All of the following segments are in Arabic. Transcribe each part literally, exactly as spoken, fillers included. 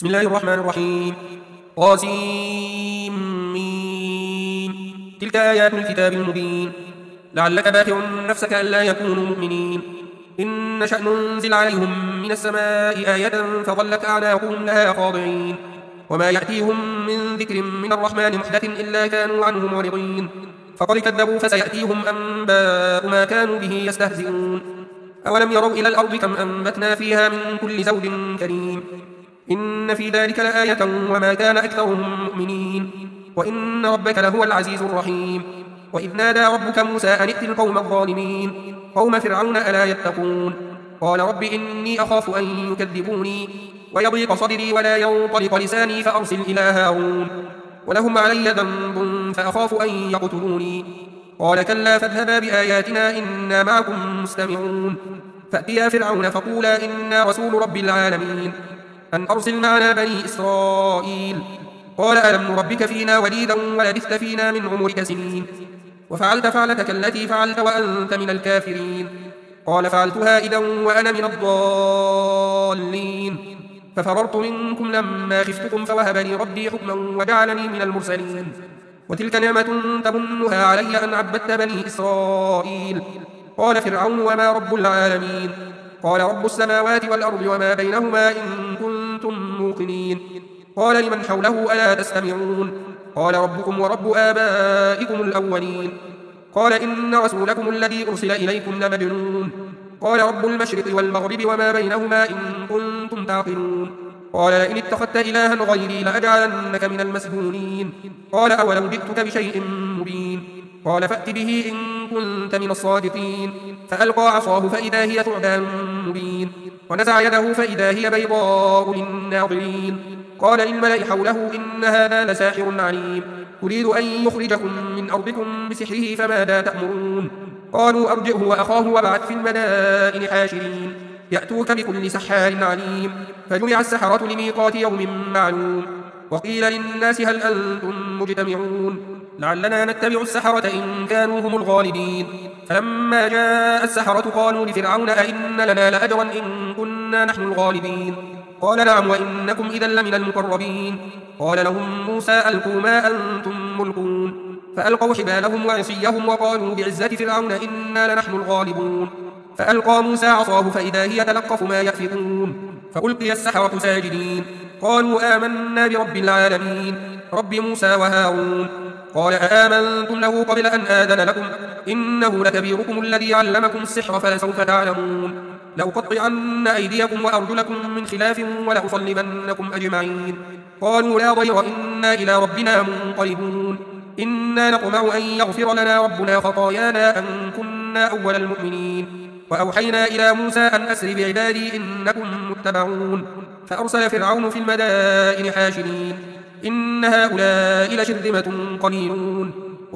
بسم الله الرحمن الرحيم. طاسيم. تلك آيات الكتاب المبين. لعلك باخع نفسك ألا يكونوا مؤمنين. إن نشأ ننزل عليهم من السماء آية فظلت أعناقهم لها خاضعين. وما يأتيهم من ذكر من الرحمن محدث إلا كانوا عنه معرضين. فقد كذبوا فسيأتيهم أنباء ما كانوا به يستهزئون. أولم يروا إلى الأرض كم أنبتنا فيها من كل زوج كريم. إن في ذلك لآية وما كان أكثرهم مؤمنين. وإن ربك لهو العزيز الرحيم. وإذ نادى ربك موسى أن ائت القوم الظالمين قوم فرعون ألا يتقون. قال رب إني أخاف أن يكذبوني ويضيق صدري ولا ينطلق لساني فأرسل إلى هارون ولهم علي ذنب فأخاف أن يقتلوني. قال كلا فاذهبا بآياتنا إنا معكم مستمعون. فأتيا فرعون فقولا إنا رسول رب العالمين أن أرسل معنا بني إسرائيل. قال ألم نربك فينا وليدا ولبثت فينا من عمرك سنين وفعلت فعلتك التي فعلت وأنت من الكافرين. قال فعلتها إذا وأنا من الضالين ففررت منكم لما خفتكم فوهب لي ربي حكما وجعلني من المرسلين. وتلك نعمة تمنها علي أن عبدت بني إسرائيل. قال فرعون وما رب العالمين. قال رب السماوات والأرض وما بينهما إن كنتم موقنين. قال لمن حوله ألا تستمعون. قال ربكم ورب آبائكم الأولين. قال إن رسولكم الذي أرسل إليكم لمجنون. قال رب المشرق والمغرب وما بينهما إن كنتم تعقلون. قال لئن اتخذت إلها غيري لأجعلنك من المسجونين. قال أولو جئتك بشيء مبين. قال فأت به إن كنت من الصادقين. فألقى عصاه فإذا هي ثعبان مبين. ونزع يده فإذا هي بيضاء للناظرين. قال للملأ حوله إن هذا لساحر عليم يريد أن يخرجكم من أرضكم بسحره فماذا تأمرون. قالوا أرجئه وأخاه وابعث في المدائن حاشرين يأتوك بكل سحار عليم. فجمع السحرة لميقات يوم معلوم. وقيل للناس هل أنتم مجتمعون لعلنا نتبع السحرة إن كانوا هم الغالبين. فلما جاء السحرة قالوا لفرعون أئن لنا لأجرا إن كنا نحن الغالبين. قال نعم وإنكم إذا لمن المقربين. قال لهم موسى ألقوا ما أنتم ملقون. فألقوا حبالهم وعصيهم وقالوا بعزة فرعون إنا لنحن الغالبون. فألقى موسى عصاه فإذا هي تلقف ما يأفكون. فألقي السحرة ساجدين قالوا آمنا برب العالمين رب موسى وهارون. قال أآمنتم له قبل أن آذن لكم إنه لكبيركم الذي علمكم السحر فلسوف تعلمون. لأقطعن أيديكم وأرجلكم من خلاف ولأصلبنكم أجمعين. قالوا لا ضير إنا إلى ربنا منقلبون. إنا نطمع أن يغفر لنا ربنا خطايانا أن كنا أول المؤمنين. وأوحينا إلى موسى أن أسر بعبادي إنكم متبعون. فأرسل فرعون في المدائن حاشرين إن هؤلاء لشرذمة قليلون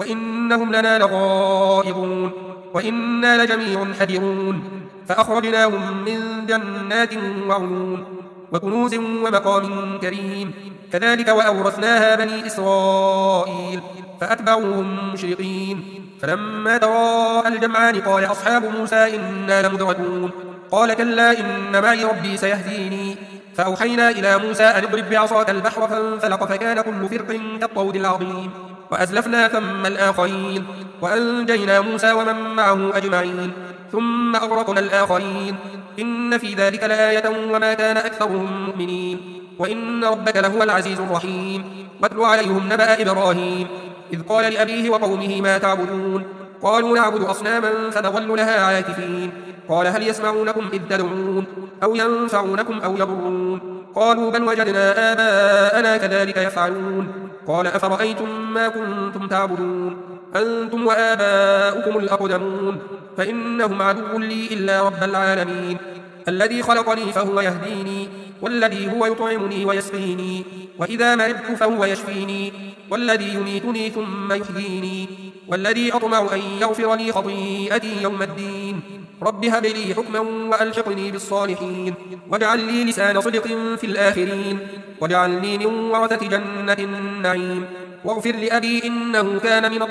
وإنهم لنا لغائظون وإنا لجميع حذرون. فأخرجناهم من جنات وعيون وكنوز ومقام كريم. كذلك وأورثناها بني إسرائيل فأتبعوهم مشرقين. فلما تراءى الجمعان قال أصحاب موسى إنا لمدركون. قال كلا إن معي ربي سيهديني. فأوحينا إلى موسى أن اضرب بعصاك البحر فانفلق فكان كل فرق كالطود العظيم. وأزلفنا ثم الآخرين وأنجينا موسى ومن معه أجمعين ثم أغرقنا الآخرين. إن في ذلك لآية وما كان أكثرهم مؤمنين. وإن ربك لهو العزيز الرحيم. واتل عليهم نبأ إبراهيم إذ قال لأبيه وقومه ما تعبدون. قالوا نعبد أصناما فنظل لها عاكفين. قال هل يسمعونكم إذ تدعون أو ينفعونكم أو يضرون. قالوا بل وجدنا آباءنا كذلك يفعلون. قال أفرأيتم ما كنتم تعبدون أنتم وآباؤكم الأقدمون فإنهم عدو لي إلا رب العالمين الذي خلقني فهو يهديني والذي هو يطعمني ويسقيني وإذا مرضت فهو يشفيني والذي يميتني ثم يحييني والذي أطمع أن يغفر لي خطيئتي يوم الدين. رب هب لي حكما وألحقني بالصالحين واجعل لي لسان صدق في الآخرين واجعلني من ورثة جنة النعيم واغفر لأبي إنه كان من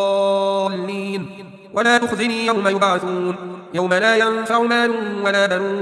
الضالين ولا تخزني يوم يبعثون يوم لا ينفع مال ولا بنون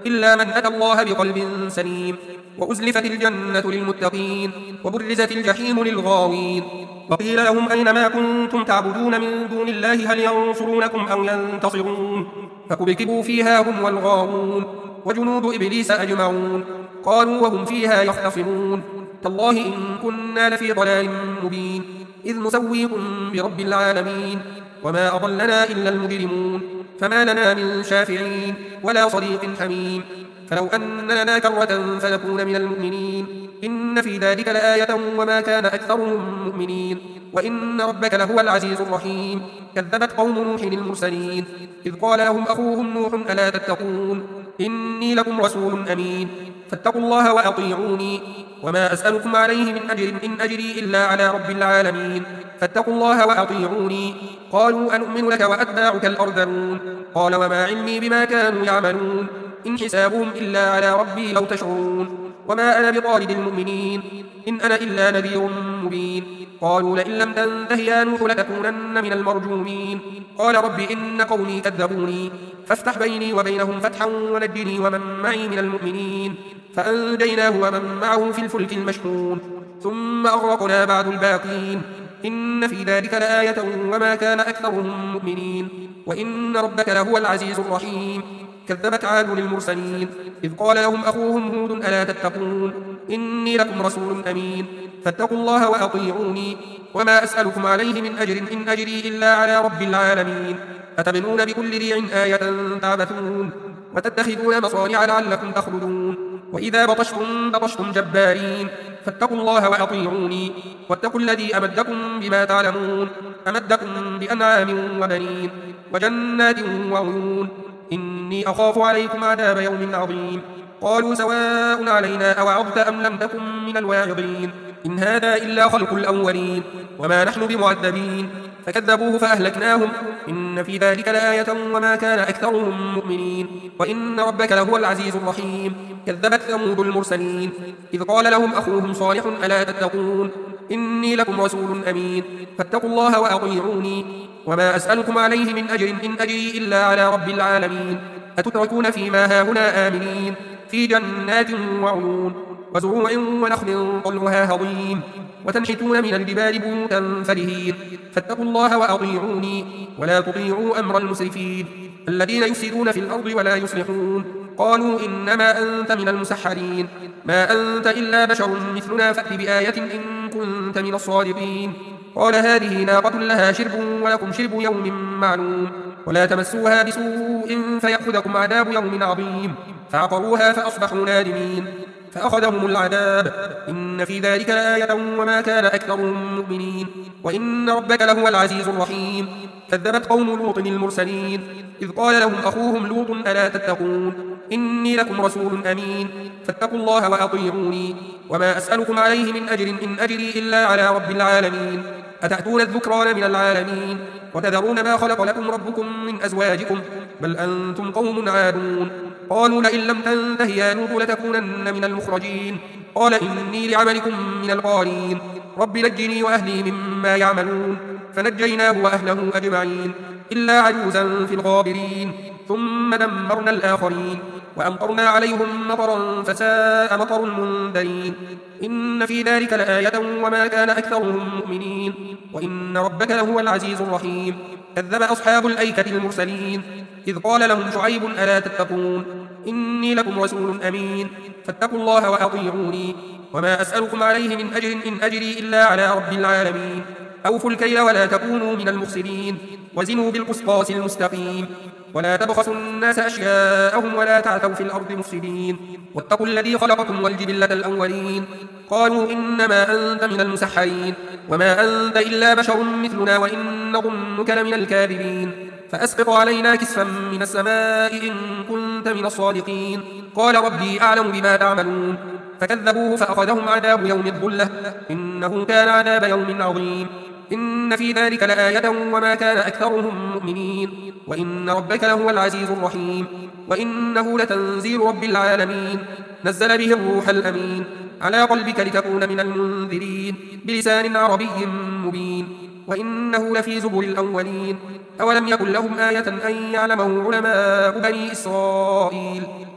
إلا من أتى الله بقلب سليم. وأزلفت الجنة للمتقين وبرزت الجحيم للغاوين. وقيل لهم أين ما كنتم تعبدون من دون الله هل ينصرونكم أو ينتصرون؟ فكبكبوا فيها هم والغاوون وجنود إبليس أجمعون. قالوا وهم فيها يختصمون تالله إن كنا لفي ضلال مبين إذ نسويكم برب العالمين وما أضلنا إلا المجرمون فما لنا من شافعين ولا صديق حميم فلو أن لنا كرة فنكون من المؤمنين إن في ذلك لآية وما كان أكثرهم مؤمنين وإن ربك لهو العزيز الرحيم. كذبت قوم نوح المرسلين إذ قال لهم أخوهم نوح ألا تتقون إني لكم رسول أمين فاتقوا الله وأطيعوني وما أسألكم عليه من أجر إن أجري إلا على رب العالمين فاتقوا الله وأطيعوني. قالوا أنؤمن لك وأتباعك الأرذلون قال وما علمي بما كانوا يعملون إن حسابهم إلا على ربي لو تشعرون وما أنا بطارد المؤمنين إن أنا إلا نذير مبين. قالوا لئن لم تنته يا نوح لتكونن من المرجومين قال رب إن قومي كذبوني فافتح بيني وبينهم فتحا ونجني ومن معي من المؤمنين فأنجيناه ومن معه في الفلك المشحون ثم أغرقنا بعد الباقين إن في ذلك لآية وما كان أكثرهم مؤمنين وإن ربك لهو العزيز الرحيم. كذبت عاد للمرسلين إذ قال لهم أخوهم هود ألا تتقون إني لكم رسول أمين فاتقوا الله وأطيعوني وما أسألكم عليه من أجر إن أجري إلا على رب العالمين أتبنون بكل ريع آية تعبثون وتتخذون مصانع لعلكم تخلدون وإذا بطشتم بطشتم جبارين فاتقوا الله وأطيعوني واتقوا الذي أمدكم بما تعلمون أمدكم بأنعام وبنين وجنات وعيون إني أخاف عليكم عذاب يوم عظيم. قالوا سواء علينا أوعظت أم لم تكن من الواعظين إن هذا إلا خلق الأولين وما نحن بمعذبين فكذبوه فأهلكناهم إن في ذلك لآية وما كان أكثرهم مؤمنين وإن ربك لهو العزيز الرحيم. كذبت ثمود المرسلين إذ قال لهم أخوهم صالح ألا تتقون إني لكم رسول أمين فاتقوا الله وأطيعوني وما أسألكم عليه من أجر إن أجري إلا على رب العالمين أتتركون فيما هاهنا آمنين في جنات وعيون وزروع ونخل طلعها هضيم وتنحتون من الجبال بيوتا فرهين فاتقوا الله وأطيعوني ولا تطيعوا أمر المسرفين الذين يفسدون في الأرض ولا يصلحون. قالوا إنما أنت من المسحرين ما أنت إلا بشر مثلنا فأت بآية إن كنت من الصادقين. قال هذه ناقة لها شرب ولكم شرب يوم معلوم ولا تمسوها بسوء فيأخذكم عذاب يوم عظيم فعقروها فأصبحوا نادمين فأخذهم العذاب إن في ذلك لآية وما كان أكثرهم مؤمنين وإن ربك لهو العزيز الرحيم. كذبت قوم لوط المرسلين إذ قال لهم أخوهم لوط ألا تتقون إني لكم رسول أمين فاتقوا الله وأطيعوني وما أسألكم عليه من أجر إن أجري إلا على رب العالمين أتأتون الذكران من العالمين وتذرون ما خلق لكم ربكم من أزواجكم بل أنتم قوم عادون. قالوا لئن لم تنته يا لوط لتكونن من المخرجين قال إني لعملكم من القالين رب نجني وأهلي مما يعملون فنجيناه وأهله أجمعين إلا عجوزا في الغابرين ثم دمرنا الآخرين وأمطرنا عليهم مطرا فساء مطر المنذرين إن في ذلك لآية وما كان أكثرهم مؤمنين وإن ربك لهو العزيز الرحيم. كذب أصحاب الأيكة المرسلين إذ قال لهم شعيب ألا تتقون إني لكم رسول أمين فاتقوا الله وأطيعوني وما أسألكم عليه من أجر إن أجري إلا على رب العالمين أوفوا الكيل ولا تكونوا من المخسرين وزنوا بالقسطاس المستقيم ولا تبخسوا الناس أشياءهم ولا تعثوا في الأرض مفسدين واتقوا الذي خلقكم والجبلة الأولين. قالوا إنما أنت من المسحرين وما أنت إلا بشر مثلنا وإن نظنك لمن الكاذبين فأسقط علينا كسفا من السماء إن كنت من الصادقين. قال ربي أعلم بما تعملون فكذبوه فأخذهم عذاب يوم الظلة إنه كان عذاب يوم عظيم. إن في ذلك لآية وما كان أكثرهم مؤمنين وإن ربك لهو العزيز الرحيم. وإنه لتنزيل رب العالمين نزل به الروح الأمين على قلبك لتكون من المنذرين بلسان عربي مبين وإنه لفي زبر الأولين. أولم يكن لهم آية أن يعلمه علماء بني إسرائيل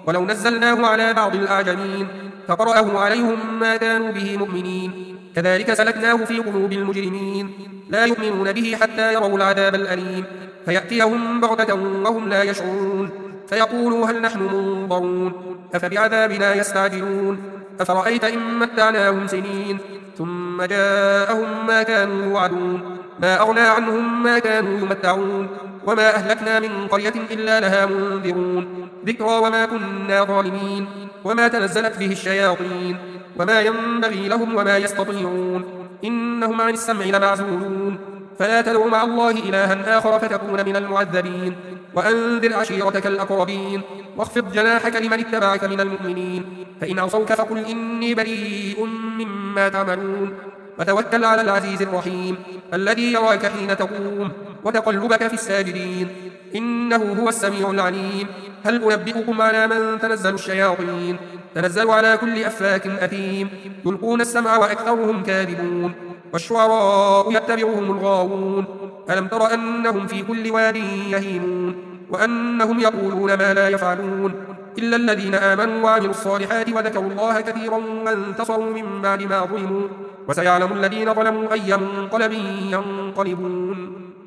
ولو نزلناه على بعض الأعجمين فقرأه عليهم ما كانوا به مؤمنين كذلك سلكناه في قلوب المجرمين لا يؤمنون به حتى يروا العذاب الأليم فيأتيهم بغتة وهم لا يشعرون فيقولوا هل نحن منظرون أفبعذابنا يستعجلون أفرأيت إن متعناهم سنين ثم جاءهم ما كانوا يوعدون ما أغنى عنهم ما كانوا يمتعون وما أهلكنا من قرية إلا لها منذرون ذكرى وما كنا ظالمين وما تنزلت به الشياطين وما ينبغي لهم وما يستطيعون إنهم عن السمع لمعزولون فلا تدع مع الله إلها آخر فتكون من المعذبين وأنذر عشيرتك الأقربين واخفض جناحك لمن اتبعك من المؤمنين فإن عصوك فقل إني بريء مما تعملون وتوكل على العزيز الرحيم الذي يراك حين تقوم وتقلبك في الساجدين إنه هو السميع العليم هل أنبئكم على من تنزل الشياطين تنزل على كل أفاك أثيم يلقون السمع وأكثرهم كاذبون والشعراء يتبعهم الغاوون ألم تر أنهم في كل واد يهيمون وأنهم يقولون ما لا يفعلون إلا الذين آمنوا وعملوا الصالحات وذكروا الله كثيرا وانتصروا من بعد ما ظلموا وسيعلم الذين ظلموا أي منقلب ينقلبون